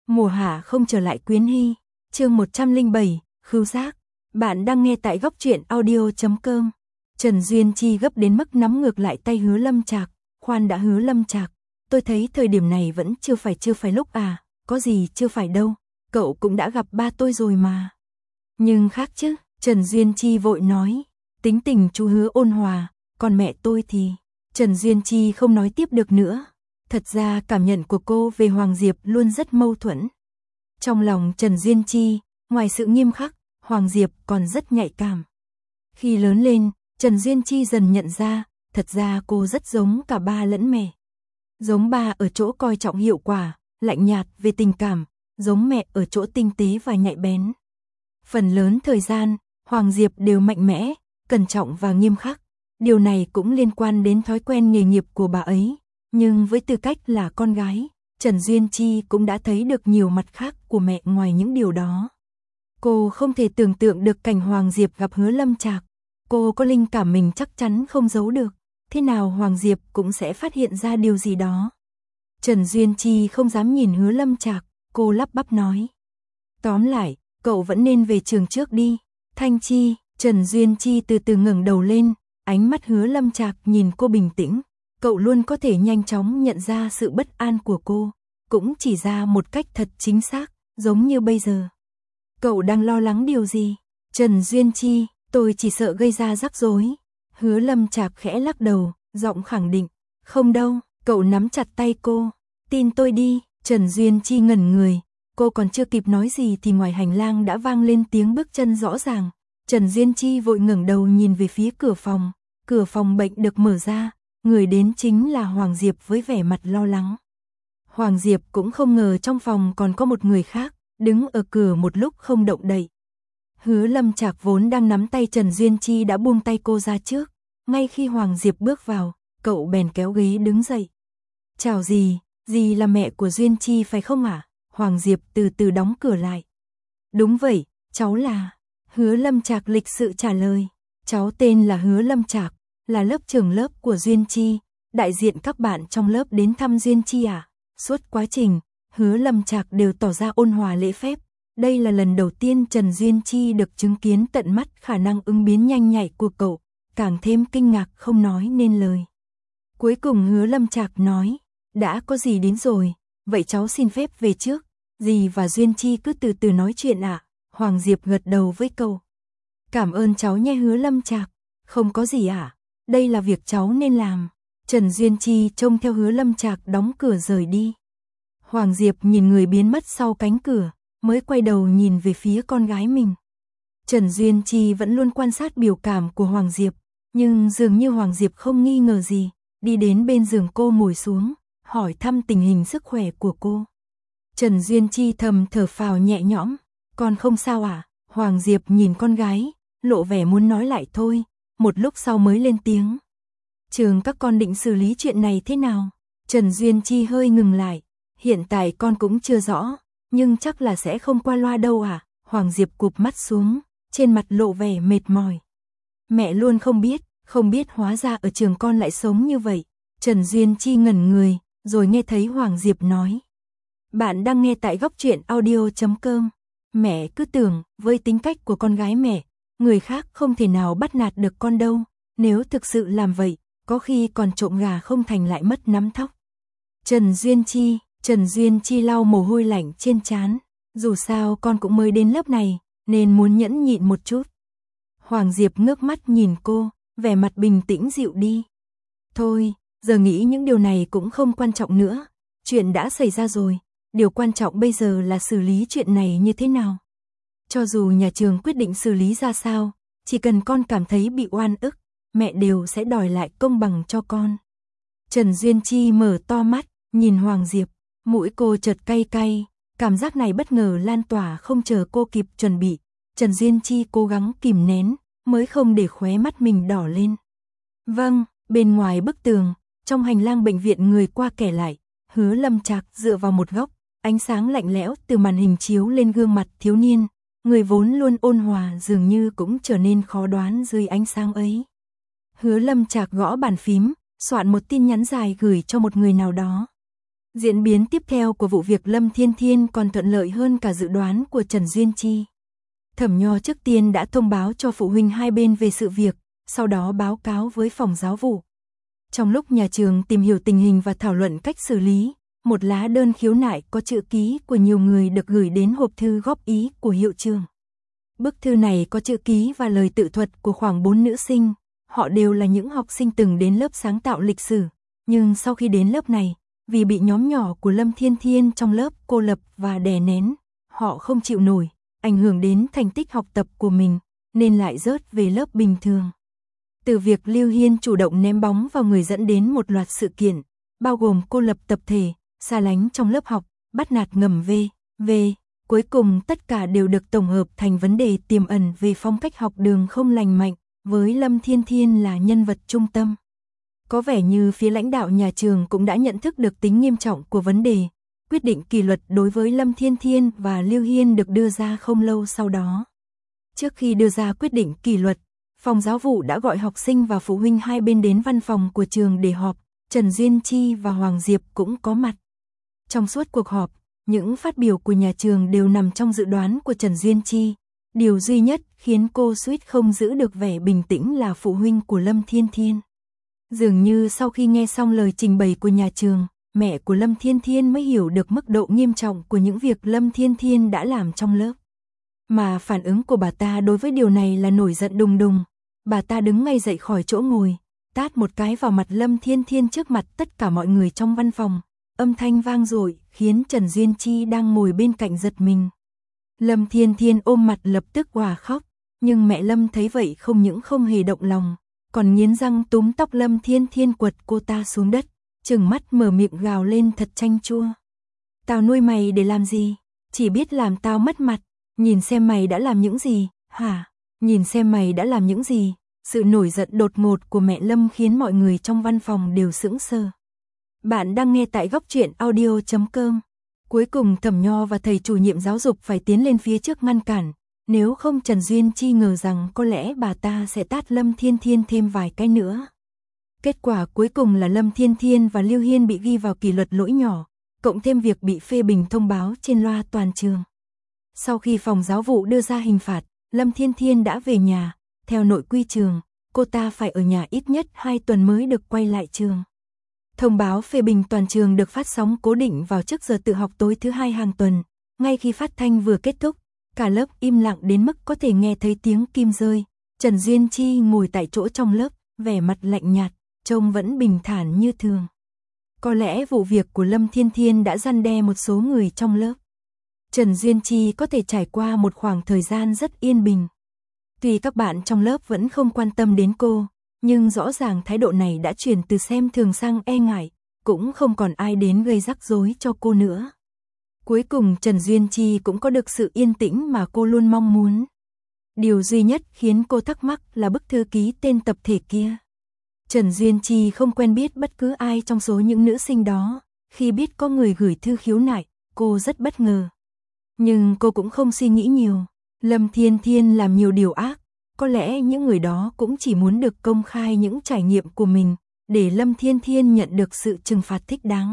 Mùa hạ không trở lại Quyến Hy, chương 107, khứu giác. Bạn đang nghe tại góc truyện audio.com. Trần Duyên Chi gấp đến mức nắm ngược lại tay Hứa Lâm Trạc, khoan đã Hứa Lâm Trạc, tôi thấy thời điểm này vẫn chưa phải lúc à, có gì chưa phải đâu, cậu cũng đã gặp ba tôi rồi mà. Nhưng khác chứ, Trần Duyên Chi vội nói, tính tình chú Hứa ôn hòa, còn mẹ tôi thì... Trần Duyên Chi không nói tiếp được nữa. Thật ra cảm nhận của cô về Hoàng Diệp luôn rất mâu thuẫn. Trong lòng Trần Duyên Chi, ngoài sự nghiêm khắc, Hoàng Diệp còn rất nhạy cảm. Khi lớn lên, Trần Duyên Chi dần nhận ra, thật ra cô rất giống cả ba lẫn mẹ. Giống ba ở chỗ coi trọng hiệu quả, lạnh nhạt về tình cảm, giống mẹ ở chỗ tinh tế và nhạy bén. Phần lớn thời gian, Hoàng Diệp đều mạnh mẽ, cẩn trọng và nghiêm khắc. Điều này cũng liên quan đến thói quen nghề nghiệp của bà ấy. Nhưng với tư cách là con gái, Trần Duyên Chi cũng đã thấy được nhiều mặt khác của mẹ ngoài những điều đó. Cô không thể tưởng tượng được cảnh Hoàng Diệp gặp Hứa Lâm Trạc. Cô có linh cảm mình chắc chắn không giấu được. Thế nào Hoàng Diệp cũng sẽ phát hiện ra điều gì đó. Trần Duyên Chi không dám nhìn Hứa Lâm Trạc, cô lắp bắp nói. Tóm lại, cậu vẫn nên về trường trước đi. Thanh Chi, Trần Duyên Chi từ từ ngẩng đầu lên, ánh mắt Hứa Lâm Trạc nhìn cô bình tĩnh. Cậu luôn có thể nhanh chóng nhận ra sự bất an của cô, cũng chỉ ra một cách thật chính xác, giống như bây giờ. Cậu đang lo lắng điều gì? Trần Duyên Chi, tôi chỉ sợ gây ra rắc rối. Hứa Lâm Trạc khẽ lắc đầu, giọng khẳng định. Không đâu, cậu nắm chặt tay cô. Tin tôi đi. Trần Duyên Chi ngẩn người, cô còn chưa kịp nói gì thì ngoài hành lang đã vang lên tiếng bước chân rõ ràng. Trần Duyên Chi vội ngẩng đầu nhìn về phía cửa phòng bệnh được mở ra. Người đến chính là Hoàng Diệp với vẻ mặt lo lắng. Hoàng Diệp cũng không ngờ trong phòng còn có một người khác, đứng ở cửa một lúc không động đậy. Hứa Lâm Trạc vốn đang nắm tay Trần Duyên Chi đã buông tay cô ra trước. Ngay khi Hoàng Diệp bước vào, cậu bèn kéo ghế đứng dậy. Chào dì là mẹ của Duyên Chi phải không ạ? Hoàng Diệp từ từ đóng cửa lại. Đúng vậy, cháu là... Hứa Lâm Trạc lịch sự trả lời. Cháu tên là Hứa Lâm Trạc, là lớp trưởng lớp của Duyên Chi, đại diện các bạn trong lớp đến thăm Duyên Chi à? Suốt quá trình, Hứa Lâm Trạc đều tỏ ra ôn hòa lễ phép. Đây là lần đầu tiên Trần Duyên Chi được chứng kiến tận mắt khả năng ứng biến nhanh nhạy của cậu, càng thêm kinh ngạc không nói nên lời. Cuối cùng Hứa Lâm Trạc nói, đã có dì đến rồi, vậy cháu xin phép về trước, dì và Duyên Chi cứ từ từ nói chuyện ạ. Hoàng Diệp gật đầu với cậu. Cảm ơn cháu nhé Hứa Lâm Trạc, không có gì ạ. Đây là việc cháu nên làm. Trần Duyên Chi trông theo Hứa Lâm Trạc đóng cửa rời đi. Hoàng Diệp nhìn người biến mất sau cánh cửa, mới quay đầu nhìn về phía con gái mình. Trần Duyên Chi vẫn luôn quan sát biểu cảm của Hoàng Diệp, nhưng dường như Hoàng Diệp không nghi ngờ gì, đi đến bên giường cô ngồi xuống, hỏi thăm tình hình sức khỏe của cô. Trần Duyên Chi thầm thở phào nhẹ nhõm, con không sao à? Hoàng Diệp nhìn con gái, lộ vẻ muốn nói lại thôi. Một lúc sau mới lên tiếng. Trường các con định xử lý chuyện này thế nào? Trần Duyên Chi hơi ngừng lại. Hiện tại con cũng chưa rõ, nhưng chắc là sẽ không qua loa đâu à? Hoàng Diệp cụp mắt xuống, trên mặt lộ vẻ mệt mỏi. Mẹ luôn không biết hóa ra ở trường con lại sống như vậy. Trần Duyên Chi ngẩn người, rồi nghe thấy Hoàng Diệp nói. Bạn đang nghe tại góc truyện audio.com. Mẹ cứ tưởng, với tính cách của con gái mẹ, người khác không thể nào bắt nạt được con đâu, nếu thực sự làm vậy, có khi còn trộm gà không thành lại mất nắm thóc. Trần Duyên Chi lau mồ hôi lạnh trên trán, dù sao con cũng mới đến lớp này, nên muốn nhẫn nhịn một chút. Hoàng Diệp ngước mắt nhìn cô, vẻ mặt bình tĩnh dịu đi. Thôi, giờ nghĩ những điều này cũng không quan trọng nữa, chuyện đã xảy ra rồi, điều quan trọng bây giờ là xử lý chuyện này như thế nào. Cho dù nhà trường quyết định xử lý ra sao, chỉ cần con cảm thấy bị oan ức, mẹ đều sẽ đòi lại công bằng cho con. Trần Duyên Chi mở to mắt, nhìn Hoàng Diệp, mũi cô chợt cay cay, cảm giác này bất ngờ lan tỏa không chờ cô kịp chuẩn bị. Trần Duyên Chi cố gắng kìm nén, mới không để khóe mắt mình đỏ lên. Vâng, bên ngoài bức tường, trong hành lang bệnh viện người qua kẻ lại, Hứa Lâm Trạc dựa vào một góc, ánh sáng lạnh lẽo từ màn hình chiếu lên gương mặt thiếu niên. Người vốn luôn ôn hòa dường như cũng trở nên khó đoán dưới ánh sáng ấy. Hứa Lâm Trạc gõ bàn phím, soạn một tin nhắn dài gửi cho một người nào đó. Diễn biến tiếp theo của vụ việc Lâm Thiên Thiên còn thuận lợi hơn cả dự đoán của Trần Duyên Chi. Thẩm Nho trước tiên đã thông báo cho phụ huynh hai bên về sự việc, sau đó báo cáo với phòng giáo vụ. Trong lúc nhà trường tìm hiểu tình hình và thảo luận cách xử lý, một lá đơn khiếu nại có chữ ký của nhiều người được gửi đến hộp thư góp ý của hiệu trưởng. Bức thư này có chữ ký và lời tự thuật của khoảng 4 nữ sinh, họ đều là những học sinh từng đến lớp sáng tạo lịch sử, nhưng sau khi đến lớp này, vì bị nhóm nhỏ của Lâm Thiên Thiên trong lớp cô lập và đè nén, họ không chịu nổi, ảnh hưởng đến thành tích học tập của mình, nên lại rớt về lớp bình thường. Từ việc Lưu Hiên chủ động ném bóng vào người dẫn đến một loạt sự kiện, bao gồm cô lập tập thể, xa lánh trong lớp học, bắt nạt ngầm v.v. Cuối cùng tất cả đều được tổng hợp thành vấn đề tiềm ẩn về phong cách học đường không lành mạnh, với Lâm Thiên Thiên là nhân vật trung tâm. Có vẻ như phía lãnh đạo nhà trường cũng đã nhận thức được tính nghiêm trọng của vấn đề, quyết định kỷ luật đối với Lâm Thiên Thiên và Lưu Hiên được đưa ra không lâu sau đó. Trước khi đưa ra quyết định kỷ luật, phòng giáo vụ đã gọi học sinh và phụ huynh hai bên đến văn phòng của trường để họp, Trần Duyên Chi và Hoàng Diệp cũng có mặt. Trong suốt cuộc họp, những phát biểu của nhà trường đều nằm trong dự đoán của Trần Duyên Chi. Điều duy nhất khiến cô suýt không giữ được vẻ bình tĩnh là phụ huynh của Lâm Thiên Thiên. Dường như sau khi nghe xong lời trình bày của nhà trường, mẹ của Lâm Thiên Thiên mới hiểu được mức độ nghiêm trọng của những việc Lâm Thiên Thiên đã làm trong lớp. Mà phản ứng của bà ta đối với điều này là nổi giận đùng đùng. Bà ta đứng ngay dậy khỏi chỗ ngồi, tát một cái vào mặt Lâm Thiên Thiên trước mặt tất cả mọi người trong văn phòng. Âm thanh vang dội khiến Trần Duyên Chi đang ngồi bên cạnh giật mình. Lâm Thiên Thiên ôm mặt lập tức òa khóc, nhưng mẹ Lâm thấy vậy không những không hề động lòng, còn nghiến răng túm tóc Lâm Thiên Thiên quật cô ta xuống đất, trừng mắt mở miệng gào lên thật chanh chua. Tao nuôi mày để làm gì? Chỉ biết làm tao mất mặt, nhìn xem mày đã làm những gì, hả? Nhìn xem mày đã làm những gì? Sự nổi giận đột ngột của mẹ Lâm khiến mọi người trong văn phòng đều sững sờ. Bạn đang nghe tại góc truyện audio.com. Cuối cùng Thẩm Nho và thầy chủ nhiệm giáo dục phải tiến lên phía trước ngăn cản, nếu không Trần Duyên Chi ngờ rằng có lẽ bà ta sẽ tát Lâm Thiên Thiên thêm vài cái nữa. Kết quả cuối cùng là Lâm Thiên Thiên và Lưu Hiên bị ghi vào kỷ luật lỗi nhỏ, cộng thêm việc bị phê bình thông báo trên loa toàn trường. Sau khi phòng giáo vụ đưa ra hình phạt, Lâm Thiên Thiên đã về nhà, theo nội quy trường, cô ta phải ở nhà ít nhất 2 tuần mới được quay lại trường. Thông báo phê bình toàn trường được phát sóng cố định vào trước giờ tự học tối thứ hai hàng tuần. Ngay khi phát thanh vừa kết thúc, cả lớp im lặng đến mức có thể nghe thấy tiếng kim rơi. Trần Duyên Chi ngồi tại chỗ trong lớp, vẻ mặt lạnh nhạt, trông vẫn bình thản như thường. Có lẽ vụ việc của Lâm Thiên Thiên đã răn đe một số người trong lớp. Trần Duyên Chi có thể trải qua một khoảng thời gian rất yên bình. Tuy các bạn trong lớp vẫn không quan tâm đến cô, nhưng rõ ràng thái độ này đã chuyển từ xem thường sang e ngại, cũng không còn ai đến gây rắc rối cho cô nữa. Cuối cùng Trần Duyên Chi cũng có được sự yên tĩnh mà cô luôn mong muốn. Điều duy nhất khiến cô thắc mắc là bức thư ký tên tập thể kia. Trần Duyên Chi không quen biết bất cứ ai trong số những nữ sinh đó, khi biết có người gửi thư khiếu nại, cô rất bất ngờ. Nhưng cô cũng không suy nghĩ nhiều, Lâm Thiên Thiên làm nhiều điều ác, có lẽ những người đó cũng chỉ muốn được công khai những trải nghiệm của mình, để Lâm Thiên Thiên nhận được sự trừng phạt thích đáng.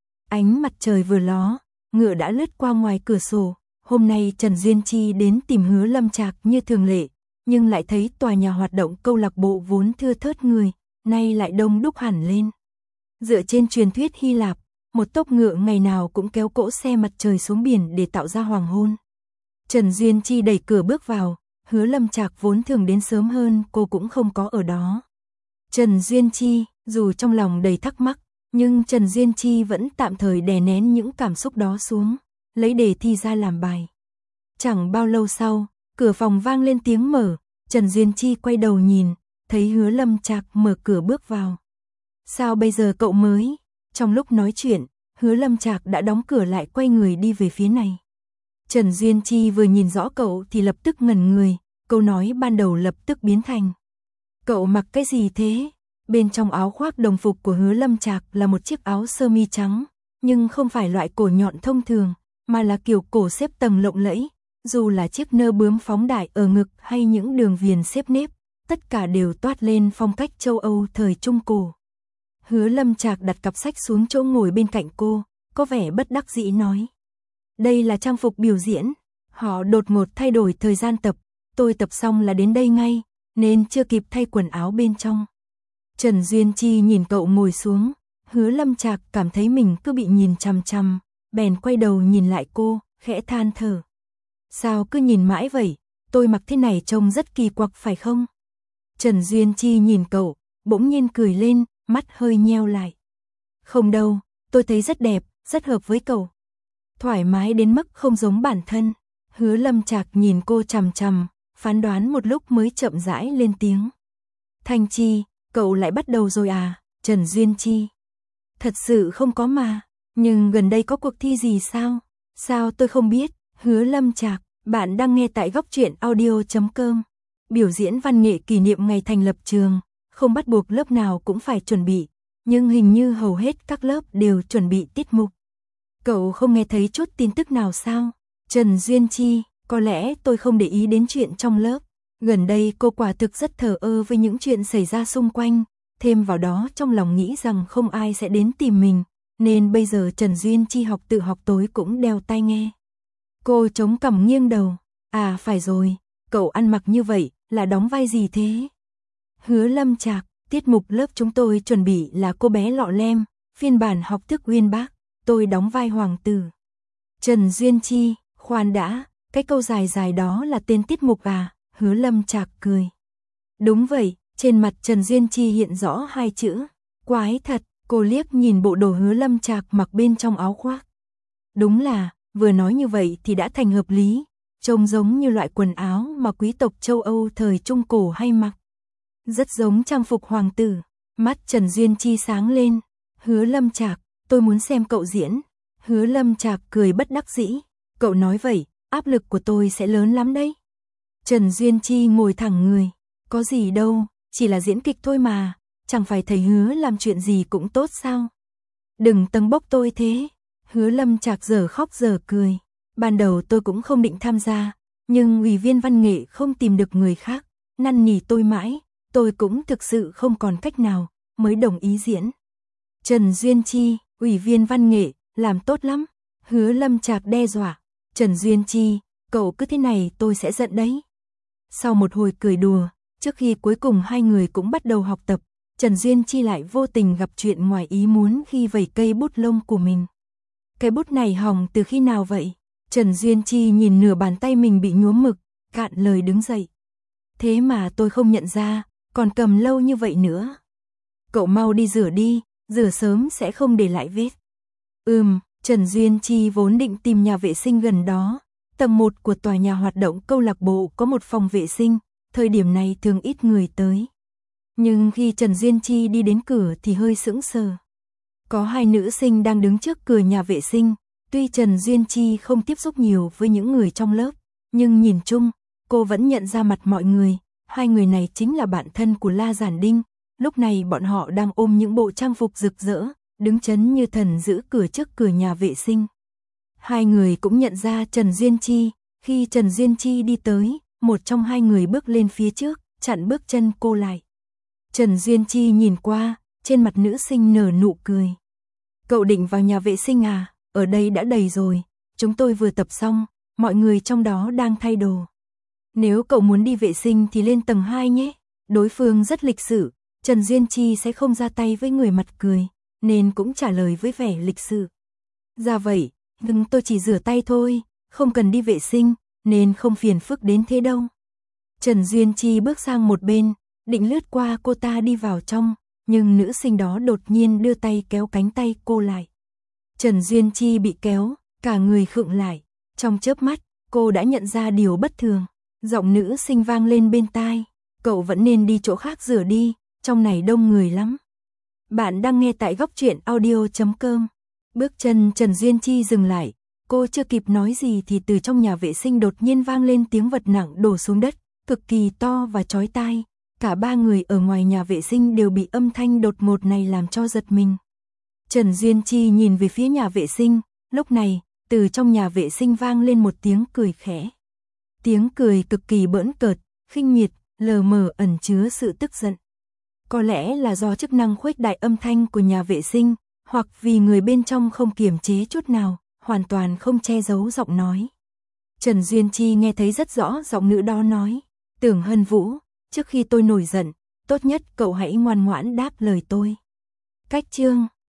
Ánh mặt trời vừa ló, ngựa đã lướt qua ngoài cửa sổ, hôm nay Trần Duyên Chi đến tìm Hứa Lâm Trạc như thường lệ, nhưng lại thấy tòa nhà hoạt động câu lạc bộ vốn thưa thớt người, nay lại đông đúc hẳn lên. Dựa trên truyền thuyết Hy Lạp, một tốc ngựa ngày nào cũng kéo cỗ xe mặt trời xuống biển để tạo ra hoàng hôn. Trần Duyên Chi đẩy cửa bước vào, Hứa Lâm Trạc vốn thường đến sớm hơn cô cũng không có ở đó. Trần Duyên Chi, dù trong lòng đầy thắc mắc, nhưng Trần Duyên Chi vẫn tạm thời đè nén những cảm xúc đó xuống, lấy đề thi ra làm bài. Chẳng bao lâu sau, cửa phòng vang lên tiếng mở, Trần Duyên Chi quay đầu nhìn, thấy Hứa Lâm Trạc mở cửa bước vào. Sao bây giờ cậu mới? Trong lúc nói chuyện, Hứa Lâm Trạc đã đóng cửa lại quay người đi về phía này. Trần Duyên Chi vừa nhìn rõ cậu thì lập tức ngẩn người, câu nói ban đầu lập tức biến thành: cậu mặc cái gì thế? Bên trong áo khoác đồng phục của Hứa Lâm Trạc là một chiếc áo sơ mi trắng, nhưng không phải loại cổ nhọn thông thường, mà là kiểu cổ xếp tầng lộng lẫy, dù là chiếc nơ bướm phóng đại ở ngực hay những đường viền xếp nếp, tất cả đều toát lên phong cách châu Âu thời Trung Cổ. Hứa Lâm Trạc đặt cặp sách xuống chỗ ngồi bên cạnh cô, có vẻ bất đắc dĩ nói. Đây là trang phục biểu diễn, họ đột ngột thay đổi thời gian tập, tôi tập xong là đến đây ngay, nên chưa kịp thay quần áo bên trong. Trần Duyên Chi nhìn cậu ngồi xuống, Hứa Lâm Trạc cảm thấy mình cứ bị nhìn chằm chằm, bèn quay đầu nhìn lại cô, khẽ than thở. Sao cứ nhìn mãi vậy, tôi mặc thế này trông rất kỳ quặc phải không? Trần Duyên Chi nhìn cậu, bỗng nhiên cười lên, mắt hơi nheo lại. Không đâu, tôi thấy rất đẹp, rất hợp với cậu. Thoải mái đến mức không giống bản thân. Hứa Lâm Trạc nhìn cô chằm chằm, phán đoán một lúc mới chậm rãi lên tiếng. Thanh Chi, cậu lại bắt đầu rồi à? Trần Duyên Chi. Thật sự không có mà, nhưng gần đây có cuộc thi gì sao? Sao tôi không biết? Hứa Lâm Trạc, bạn đang nghe tại góc truyện audio.com. Biểu diễn văn nghệ kỷ niệm ngày thành lập trường, không bắt buộc lớp nào cũng phải chuẩn bị, nhưng hình như hầu hết các lớp đều chuẩn bị tiết mục. Cậu không nghe thấy chút tin tức nào sao? Trần Duyên Chi, có lẽ tôi không để ý đến chuyện trong lớp. Gần đây cô quả thực rất thờ ơ với những chuyện xảy ra xung quanh, thêm vào đó trong lòng nghĩ rằng không ai sẽ đến tìm mình, nên bây giờ Trần Duyên Chi tự học tối cũng đeo tai nghe. Cô chống cằm nghiêng đầu, à phải rồi, cậu ăn mặc như vậy là đóng vai gì thế? Hứa Lâm Trạc, tiết mục lớp chúng tôi chuẩn bị là Cô bé lọ lem, phiên bản học thức uyên bác, tôi đóng vai hoàng tử. Trần Duyên Chi, khoan đã, cái câu dài dài đó là tên tiết mục à? Hứa Lâm Trạc cười. Đúng vậy, trên mặt Trần Duyên Chi hiện rõ hai chữ, quái thật. Cô liếc nhìn bộ đồ Hứa Lâm Trạc mặc bên trong áo khoác. Đúng là, vừa nói như vậy thì đã thành hợp lý, trông giống như loại quần áo mà quý tộc châu Âu thời Trung Cổ hay mặc. Rất giống trang phục hoàng tử. Mắt Trần Duyên Chi sáng lên. Hứa Lâm Trạc, tôi muốn xem cậu diễn. Hứa Lâm Trạc cười bất đắc dĩ. Cậu nói vậy, áp lực của tôi sẽ lớn lắm đấy. Trần Duyên Chi ngồi thẳng người. Có gì đâu, chỉ là diễn kịch thôi mà. Chẳng phải thầy Hứa làm chuyện gì cũng tốt sao? Đừng tâng bốc tôi thế. Hứa Lâm Trạc giờ khóc giờ cười. Ban đầu tôi cũng không định tham gia, nhưng ủy viên văn nghệ không tìm được người khác, năn nỉ tôi mãi, tôi cũng thực sự không còn cách nào, mới đồng ý diễn. Trần Duyên Chi, ủy viên văn nghệ, làm tốt lắm. Hứa Lâm Trạc đe dọa. Trần Duyên Chi, cậu cứ thế này tôi sẽ giận đấy. Sau một hồi cười đùa, trước khi cuối cùng hai người cũng bắt đầu học tập, Trần Duyên Chi lại vô tình gặp chuyện ngoài ý muốn khi vẩy cây bút lông của mình. Cái bút này hỏng từ khi nào vậy? Trần Duyên Chi nhìn nửa bàn tay mình bị nhuốm mực, cạn lời đứng dậy. Thế mà tôi không nhận ra, còn cầm lâu như vậy nữa. Cậu mau đi rửa đi, rửa sớm sẽ không để lại vết. Trần Duyên Chi vốn định tìm nhà vệ sinh gần đó. Tầng 1 của tòa nhà hoạt động câu lạc bộ có một phòng vệ sinh, thời điểm này thường ít người tới. Nhưng khi Trần Duyên Chi đi đến cửa thì hơi sững sờ. Có hai nữ sinh đang đứng trước cửa nhà vệ sinh, tuy Trần Duyên Chi không tiếp xúc nhiều với những người trong lớp, nhưng nhìn chung, cô vẫn nhận ra mặt mọi người, hai người này chính là bạn thân của La Giản Đinh, lúc này bọn họ đang ôm những bộ trang phục rực rỡ, đứng chấn như thần giữ cửa trước cửa nhà vệ sinh. Hai người cũng nhận ra Trần Duyên Chi, khi Trần Duyên Chi đi tới, một trong hai người bước lên phía trước, chặn bước chân cô lại. Trần Duyên Chi nhìn qua, trên mặt nữ sinh nở nụ cười. Cậu định vào nhà vệ sinh à? Ở đây đã đầy rồi, chúng tôi vừa tập xong, mọi người trong đó đang thay đồ. Nếu cậu muốn đi vệ sinh thì lên tầng 2 nhé. Đối phương rất lịch sự, Trần Duyên Chi sẽ không ra tay với người mặt cười, nên cũng trả lời với vẻ lịch sự. Dạ vậy, nhưng tôi chỉ rửa tay thôi, không cần đi vệ sinh, nên không phiền phức đến thế đâu. Trần Duyên Chi bước sang một bên, định lướt qua cô ta đi vào trong, nhưng nữ sinh đó đột nhiên đưa tay kéo cánh tay cô lại. Trần Duyên Chi bị kéo, cả người khựng lại, trong chớp mắt, cô đã nhận ra điều bất thường. Giọng nữ sinh vang lên bên tai, cậu vẫn nên đi chỗ khác rửa đi, trong này đông người lắm. Bạn đang nghe tại góc truyện audio.com. Bước chân Trần Duyên Chi dừng lại, cô chưa kịp nói gì thì từ trong nhà vệ sinh đột nhiên vang lên tiếng vật nặng đổ xuống đất, cực kỳ to và chói tai. Cả ba người ở ngoài nhà vệ sinh đều bị âm thanh đột ngột này làm cho giật mình. Trần Duyên Chi nhìn về phía nhà vệ sinh, lúc này, từ trong nhà vệ sinh vang lên một tiếng cười khẽ. Tiếng cười cực kỳ bỡn cợt, khinh miệt, lờ mờ ẩn chứa sự tức giận. Có lẽ là do chức năng khuếch đại âm thanh của nhà vệ sinh, hoặc vì người bên trong không kiềm chế chút nào, hoàn toàn không che giấu giọng nói. Trần Duyên Chi nghe thấy rất rõ giọng nữ đó nói, Tưởng Hân Vũ, trước khi tôi nổi giận, tốt nhất cậu hãy ngoan ngoãn đáp lời tôi. Cách chương